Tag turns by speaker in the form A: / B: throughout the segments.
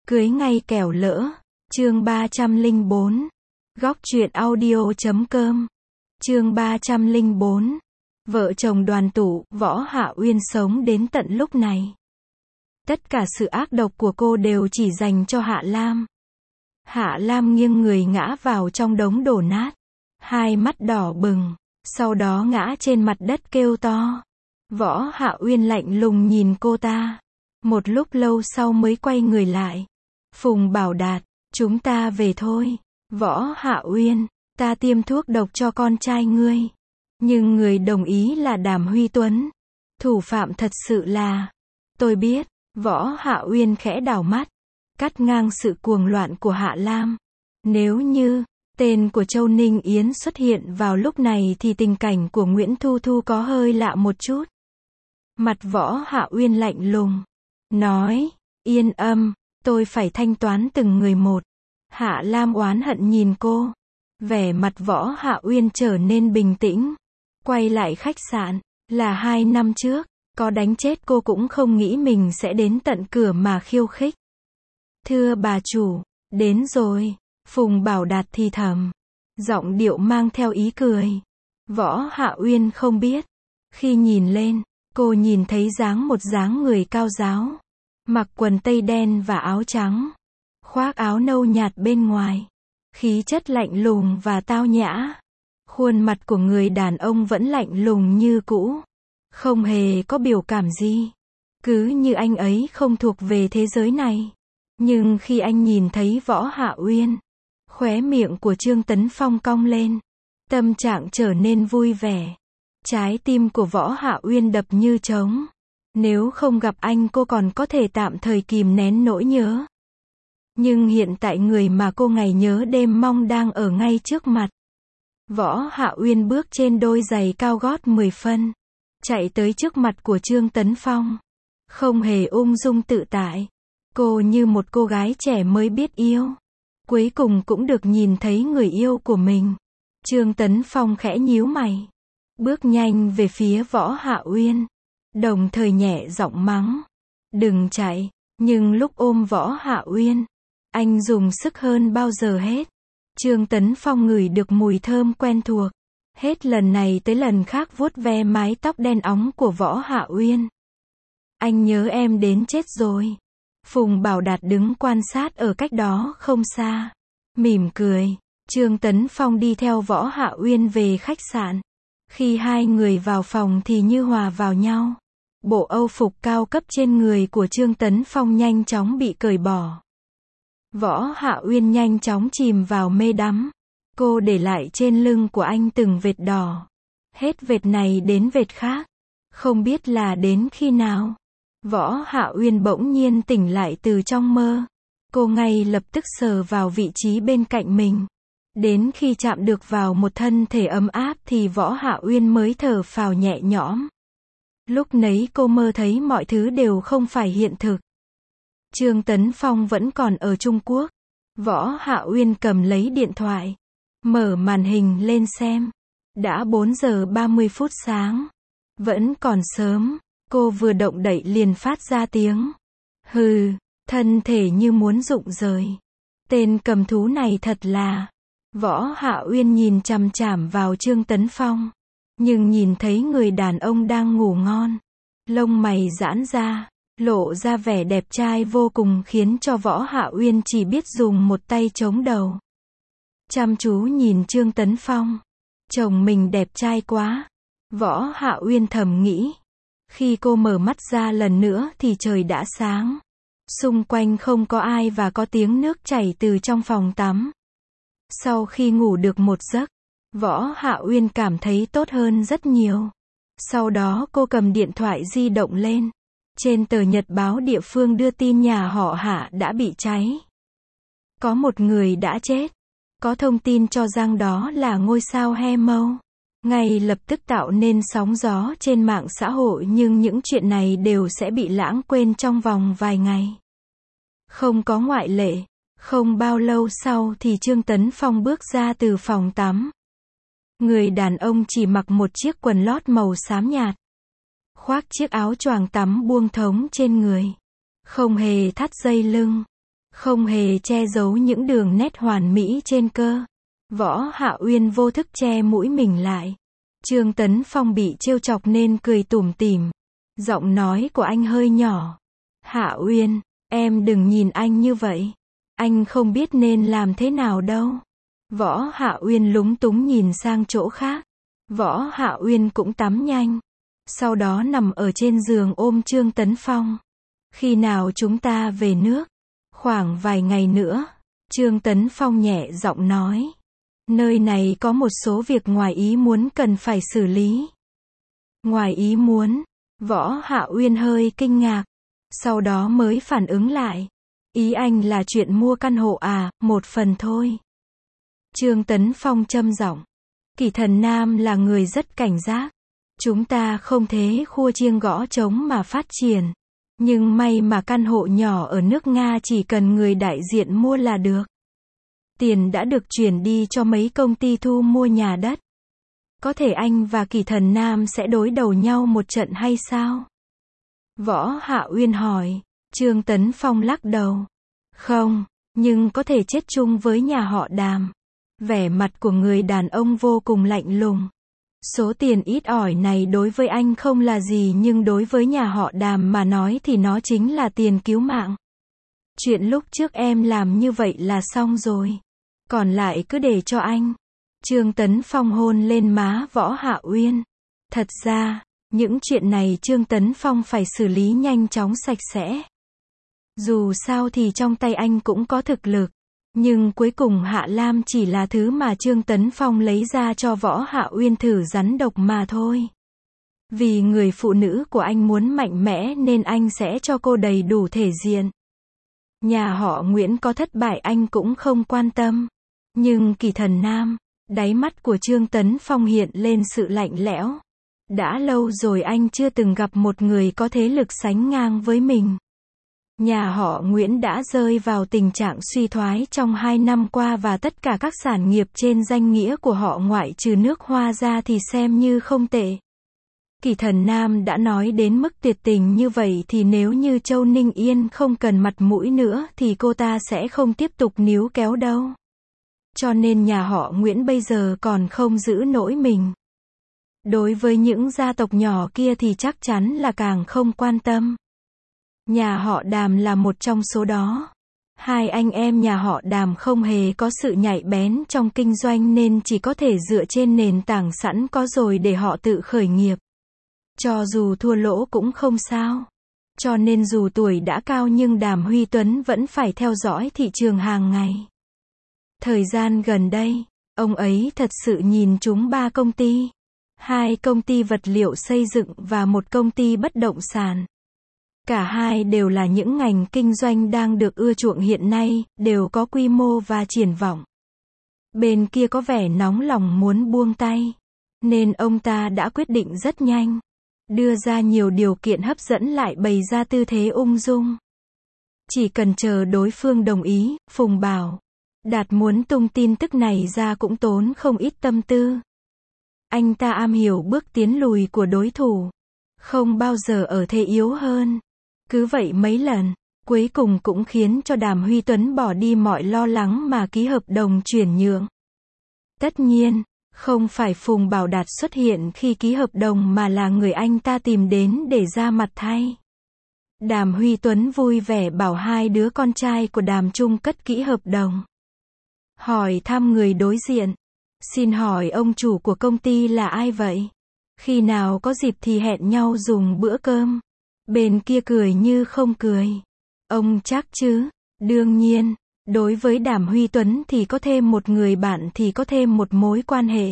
A: Cưới ngay kẻo lỡ. Chương 304. Góc truyện audio.com. Chương 304. Vợ chồng đoàn tụ, Võ Hạ Uyên sống đến tận lúc này. Tất cả sự ác độc của cô đều chỉ dành cho Hạ Lam. Hạ Lam nghiêng người ngã vào trong đống đổ nát. Hai mắt đỏ bừng. Sau đó ngã trên mặt đất kêu to. Võ Hạ Uyên lạnh lùng nhìn cô ta. Một lúc lâu sau mới quay người lại. Phùng Bảo Đạt, chúng ta về thôi. Võ Hạ Uyên, ta tiêm thuốc độc cho con trai ngươi. Nhưng người đồng ý là Đàm Huy Tuấn. Thủ phạm thật sự là... Tôi biết. Võ Hạ Uyên khẽ đảo mắt. Cắt ngang sự cuồng loạn của Hạ Lam. Nếu như tên của Châu Ninh Yến xuất hiện vào lúc này thì tình cảnh của Nguyễn Thu Thu có hơi lạ một chút. Mặt Võ Hạ Uyên lạnh lùng. Nói, yên tâm, tôi phải thanh toán từng người một. Hạ Lam oán hận nhìn cô. Vẻ mặt Võ Hạ Uyên trở nên bình tĩnh. Quay lại khách sạn, là 2 năm trước, có đánh chết cô cũng không nghĩ mình sẽ đến tận cửa mà khiêu khích. Thưa bà chủ, đến rồi. Phùng Bảo Đạt thì thầm. Giọng điệu mang theo ý cười. Võ Hạ Uyên không biết. Khi nhìn lên, cô nhìn thấy một dáng người cao ráo. Mặc quần tây đen và áo trắng. Khoác áo nâu nhạt bên ngoài. Khí chất lạnh lùng và tao nhã. Khuôn mặt của người đàn ông vẫn lạnh lùng như cũ. Không hề có biểu cảm gì. Cứ như anh ấy không thuộc về thế giới này. Nhưng khi anh nhìn thấy Võ Hạ Uyên, khóe miệng của Trương Tấn Phong cong lên. Tâm trạng trở nên vui vẻ. Trái tim của Võ Hạ Uyên đập như trống. Nếu không gặp anh cô còn có thể tạm thời kìm nén nỗi nhớ. Nhưng hiện tại người mà cô ngày nhớ đêm mong đang ở ngay trước mặt. Võ Hạ Uyên bước trên đôi giày cao gót 10 phân. Chạy tới trước mặt của Trương Tấn Phong. Không hề ung dung tự tại. Cô như một cô gái trẻ mới biết yêu. Cuối cùng cũng được nhìn thấy người yêu của mình. Trương Tấn Phong khẽ nhíu mày. Bước nhanh về phía Võ Hạ Uyên. Đồng thời nhẹ giọng mắng. Đừng chạy. Nhưng lúc ôm Võ Hạ Uyên, anh dùng sức hơn bao giờ hết. Trương Tấn Phong ngửi được mùi thơm quen thuộc. Hết lần này tới lần khác vuốt ve mái tóc đen óng của Võ Hạ Uyên. Anh nhớ em đến chết rồi. Phùng Bảo Đạt đứng quan sát ở cách đó không xa. Mỉm cười. Trương Tấn Phong đi theo Võ Hạ Uyên về khách sạn. Khi hai người vào phòng thì như hòa vào nhau. Bộ âu phục cao cấp trên người của Trương Tấn Phong nhanh chóng bị cởi bỏ. Võ Hạ Uyên nhanh chóng chìm vào mê đắm. Cô để lại trên lưng của anh từng vệt đỏ. Hết vệt này đến vệt khác. Không biết là đến khi nào. Võ Hạ Uyên bỗng nhiên tỉnh lại từ trong mơ. Cô ngay lập tức sờ vào vị trí bên cạnh mình. Đến khi chạm được vào một thân thể ấm áp thì Võ Hạ Uyên mới thở phào nhẹ nhõm. Lúc nấy cô mơ thấy mọi thứ đều không phải hiện thực. Trương Tấn Phong vẫn còn ở Trung Quốc. Võ Hạ Uyên cầm lấy điện thoại. Mở màn hình lên xem. Đã 4 giờ 30 phút sáng. Vẫn còn sớm. Cô vừa động đậy liền phát ra tiếng. Hừ, thân thể như muốn rụng rời. Tên cầm thú này thật là... Võ Hạ Uyên nhìn chằm chằm vào Trương Tấn Phong. Nhưng nhìn thấy người đàn ông đang ngủ ngon. Lông mày giãn ra. Lộ ra vẻ đẹp trai vô cùng khiến cho Võ Hạ Uyên chỉ biết dùng một tay chống đầu. Chăm chú nhìn Trương Tấn Phong. Chồng mình đẹp trai quá. Võ Hạ Uyên thầm nghĩ. Khi cô mở mắt ra lần nữa thì trời đã sáng. Xung quanh không có ai và có tiếng nước chảy từ trong phòng tắm. Sau khi ngủ được một giấc, Võ Hạ Uyên cảm thấy tốt hơn rất nhiều. Sau đó cô cầm điện thoại di động lên. Trên tờ nhật báo địa phương đưa tin nhà họ Hạ đã bị cháy. Có một người đã chết. Có thông tin cho rằng đó là ngôi sao Hemo. Ngay lập tức tạo nên sóng gió trên mạng xã hội nhưng những chuyện này đều sẽ bị lãng quên trong vòng vài ngày. Không có ngoại lệ. Không bao lâu sau thì Trương Tấn Phong bước ra từ phòng tắm. Người đàn ông chỉ mặc một chiếc quần lót màu xám nhạt. Khoác chiếc áo choàng tắm buông thống trên người. Không hề thắt dây lưng. không hề che giấu những đường nét hoàn mỹ trên cơ. Võ Hạ Uyên vô thức che mũi mình lại. Trương Tấn Phong bị trêu chọc nên cười tủm tỉm. Giọng nói của anh hơi nhỏ. Hạ Uyên, em đừng nhìn anh như vậy. Anh không biết nên làm thế nào đâu. Võ Hạ Uyên lúng túng nhìn sang chỗ khác. Võ Hạ Uyên cũng tắm nhanh. Sau đó nằm ở trên giường ôm Trương Tấn Phong. Khi nào chúng ta về nước? Khoảng vài ngày nữa. Trương Tấn Phong nhẹ giọng nói. Nơi này có một số việc ngoài ý muốn cần phải xử lý. Ngoài ý muốn? Võ Hạ Uyên hơi kinh ngạc. Sau đó mới phản ứng lại. Ý anh là chuyện mua căn hộ à, một phần thôi. Trương Tấn Phong châm giọng. Kỷ Thần Nam là người rất cảnh giác. Chúng ta không thế khua chiêng gõ trống mà phát triển. Nhưng may mà căn hộ nhỏ ở nước Nga chỉ cần người đại diện mua là được. Tiền đã được chuyển đi cho mấy công ty thu mua nhà đất. Có thể anh và Kỷ Thần Nam sẽ đối đầu nhau một trận hay sao? Võ Hạ Uyên hỏi. Trương Tấn Phong lắc đầu. Không, nhưng có thể chết chung với nhà họ Đàm. Vẻ mặt của người đàn ông vô cùng lạnh lùng. Số tiền ít ỏi này đối với anh không là gì nhưng đối với nhà họ Đàm mà nói thì nó chính là tiền cứu mạng. Chuyện lúc trước em làm như vậy là xong rồi. Còn lại cứ để cho anh. Trương Tấn Phong hôn lên má Võ Hạ Uyên. Thật ra, những chuyện này Trương Tấn Phong phải xử lý nhanh chóng sạch sẽ. Dù sao thì trong tay anh cũng có thực lực. Nhưng cuối cùng Hạ Lam chỉ là thứ mà Trương Tấn Phong lấy ra cho Võ Hạ Uyên thử rắn độc mà thôi. Vì người phụ nữ của anh muốn mạnh mẽ nên anh sẽ cho cô đầy đủ thể diện. Nhà họ Nguyễn có thất bại anh cũng không quan tâm. Nhưng Kỷ Thần Nam, đáy mắt của Trương Tấn Phong hiện lên sự lạnh lẽo. Đã lâu rồi anh chưa từng gặp một người có thế lực sánh ngang với mình. Nhà họ Nguyễn đã rơi vào tình trạng suy thoái trong 2 năm qua và tất cả các sản nghiệp trên danh nghĩa của họ ngoại trừ nước Hoa ra thì xem như không tệ. Kỷ Thần Nam đã nói đến mức tuyệt tình như vậy thì nếu như Châu Ninh Yên không cần mặt mũi nữa thì cô ta sẽ không tiếp tục níu kéo đâu. Cho nên nhà họ Nguyễn bây giờ còn không giữ nổi mình. Đối với những gia tộc nhỏ kia thì chắc chắn là càng không quan tâm. Nhà họ Đàm là một trong số đó. Hai anh em nhà họ Đàm không hề có sự nhạy bén trong kinh doanh nên chỉ có thể dựa trên nền tảng sẵn có rồi để họ tự khởi nghiệp. Cho dù thua lỗ cũng không sao. Cho nên dù tuổi đã cao nhưng Đàm Huy Tuấn vẫn phải theo dõi thị trường hàng ngày. Thời gian gần đây, ông ấy thật sự nhìn trúng 3 công ty. 2 công ty vật liệu xây dựng và 1 công ty bất động sản. Cả hai đều là những ngành kinh doanh đang được ưa chuộng hiện nay, đều có quy mô và triển vọng. Bên kia có vẻ nóng lòng muốn buông tay. Nên ông ta đã quyết định rất nhanh. Đưa ra nhiều điều kiện hấp dẫn lại bày ra tư thế ung dung. Chỉ cần chờ đối phương đồng ý, Phùng bảo. Đạt muốn tung tin tức này ra cũng tốn không ít tâm tư. Anh ta am hiểu bước tiến lùi của đối thủ. Không bao giờ ở thế yếu hơn. Cứ vậy mấy lần, cuối cùng cũng khiến cho Đàm Huy Tuấn bỏ đi mọi lo lắng mà ký hợp đồng chuyển nhượng. Tất nhiên, không phải Phùng Bảo Đạt xuất hiện khi ký hợp đồng mà là người anh ta tìm đến để ra mặt thay. Đàm Huy Tuấn vui vẻ bảo 2 đứa con trai của Đàm Trung cất kỹ hợp đồng. Hỏi thăm người đối diện. Xin hỏi ông chủ của công ty là ai vậy? Khi nào có dịp thì hẹn nhau dùng bữa cơm. Bên kia cười như không cười. Ông chắc chứ? Đương nhiên, đối với Đàm Huy Tuấn thì có thêm một người bạn thì có thêm một mối quan hệ.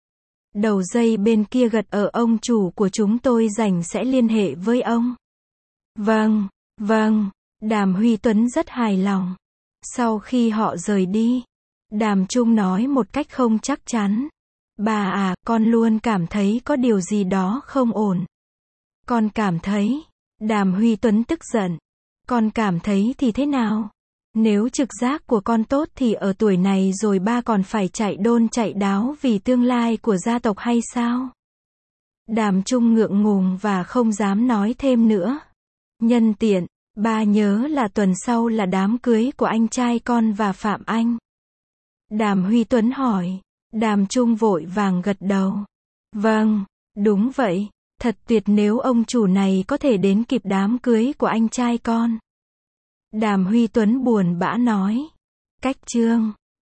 A: Đầu dây bên kia gật ở ông chủ của chúng tôi rảnh sẽ liên hệ với ông. Vâng, vâng, Đàm Huy Tuấn rất hài lòng. Sau khi họ rời đi, Đàm Trung nói một cách không chắc chắn. Bà à, con luôn cảm thấy có điều gì đó không ổn. Con cảm thấy. Đàm Huy Tuấn tức giận. Con cảm thấy thì thế nào? Nếu trực giác của con tốt thì ở tuổi này rồi ba còn phải chạy đôn chạy đáo vì tương lai của gia tộc hay sao? Đàm Trung ngượng ngùng và không dám nói thêm nữa. Nhân tiện, Ba nhớ là tuần sau là đám cưới của anh trai con và Phạm Anh. Đàm Huy Tuấn hỏi. Đàm Trung vội vàng gật đầu. Vâng, đúng vậy, thật tuyệt nếu ông chủ này có thể đến kịp đám cưới của anh trai con. Đàm Huy Tuấn buồn bã nói. Cách chương